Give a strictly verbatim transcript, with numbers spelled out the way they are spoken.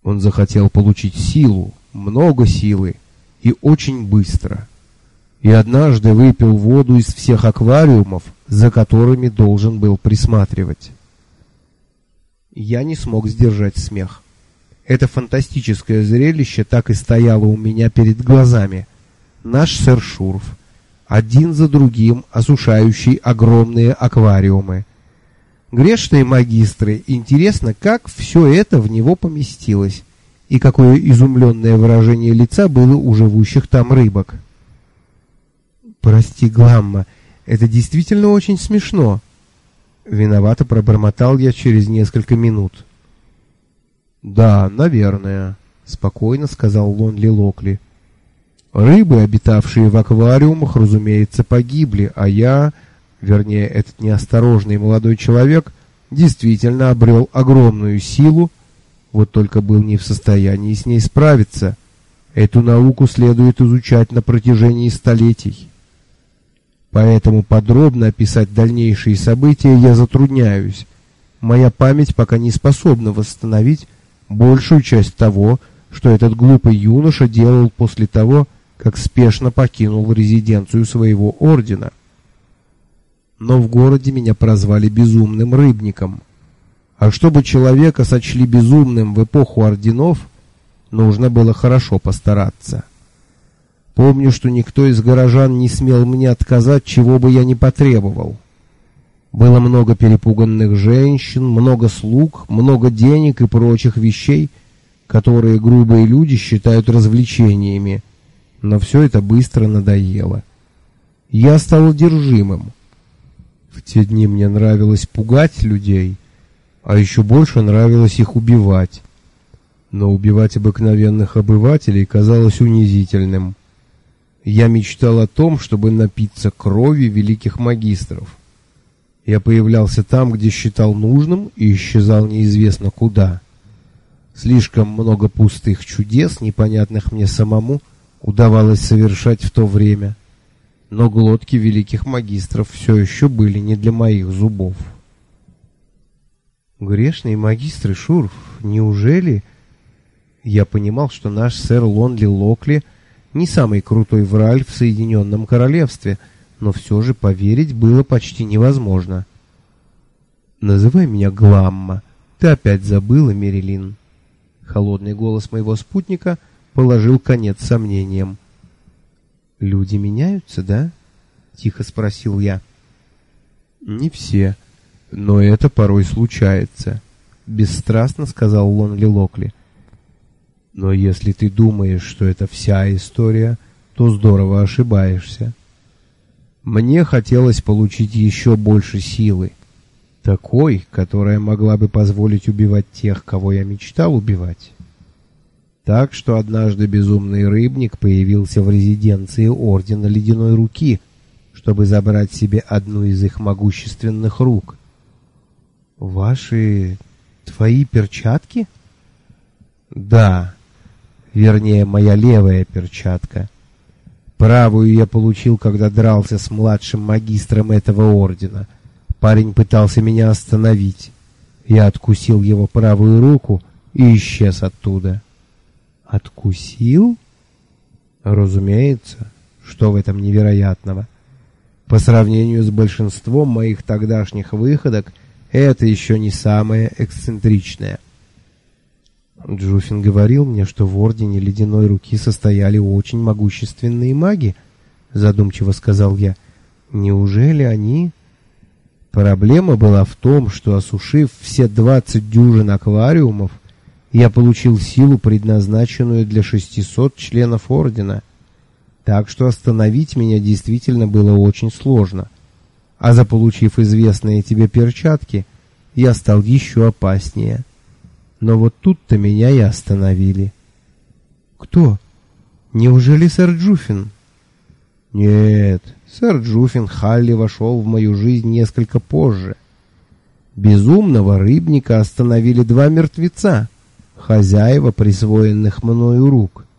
Он захотел получить силу, много силы и очень быстро. И однажды выпил воду из всех аквариумов, за которыми должен был присматривать. Я не смог сдержать смех. Это фантастическое зрелище так и стояло у меня перед глазами. Наш сэр Шурф, один за другим осушающий огромные аквариумы. Грешные магистры, интересно, как все это в него поместилось, и какое изумленное выражение лица было у живущих там рыбок. «Прости, Гламма, это действительно очень смешно», — виновато пробормотал я через несколько минут. «Да, наверное», — спокойно сказал Лонли Локли. «Рыбы, обитавшие в аквариумах, разумеется, погибли, а я, вернее, этот неосторожный молодой человек, действительно обрел огромную силу, вот только был не в состоянии с ней справиться. Эту науку следует изучать на протяжении столетий. Поэтому подробно описать дальнейшие события я затрудняюсь. Моя память пока не способна восстановить большую часть того, что этот глупый юноша делал после того, как спешно покинул резиденцию своего ордена. Но в городе меня прозвали безумным рыбником. А чтобы человека сочли безумным в эпоху орденов, нужно было хорошо постараться. Помню, что никто из горожан не смел мне отказать, чего бы я ни потребовал. Было много перепуганных женщин, много слуг, много денег и прочих вещей, которые грубые люди считают развлечениями, но все это быстро надоело. Я стал одержимым. В те дни мне нравилось пугать людей, а еще больше нравилось их убивать. Но убивать обыкновенных обывателей казалось унизительным. Я мечтал о том, чтобы напиться крови великих магистров. Я появлялся там, где считал нужным, и исчезал неизвестно куда. Слишком много пустых чудес, непонятных мне самому, удавалось совершать в то время. Но глотки великих магистров все еще были не для моих зубов. Грешные магистры, Шурф, неужели? Я понимал, что наш сэр Лонли Локли не самый крутой враль в Соединенном Королевстве, но все же поверить было почти невозможно. «Называй меня Гламма. Ты опять забыла, Мерилин». Холодный голос моего спутника положил конец сомнениям. «Люди меняются, да?» — тихо спросил я. «Не все, но это порой случается», — бесстрастно сказал Лонли Локли. «Но если ты думаешь, что это вся история, то здорово ошибаешься. Мне хотелось получить еще больше силы, такой, которая могла бы позволить убивать тех, кого я мечтал убивать. Так что однажды безумный рыбник появился в резиденции Ордена Ледяной Руки, чтобы забрать себе одну из их могущественных рук. Ваши... твои перчатки? Да, вернее, моя левая перчатка. Правую я получил, когда дрался с младшим магистром этого ордена. Парень пытался меня остановить. Я откусил его правую руку и исчез оттуда. Откусил? Разумеется, что в этом невероятного? По сравнению с большинством моих тогдашних выходок, это еще не самое эксцентричное. Джуфин говорил мне, что в Ордене Ледяной Руки состояли очень могущественные маги, задумчиво сказал я. Неужели они... Проблема была в том, что, осушив все двадцать дюжин аквариумов, я получил силу, предназначенную для шестисот членов Ордена. Так что остановить меня действительно было очень сложно. А заполучив известные тебе перчатки, я стал еще опаснее. Но вот тут-то меня и остановили. Кто? Неужели сэр Джуфин? Нет, сэр Джуфин Халли вошел в мою жизнь несколько позже. Безумного рыбника остановили два мертвеца, хозяева присвоенных мною рук.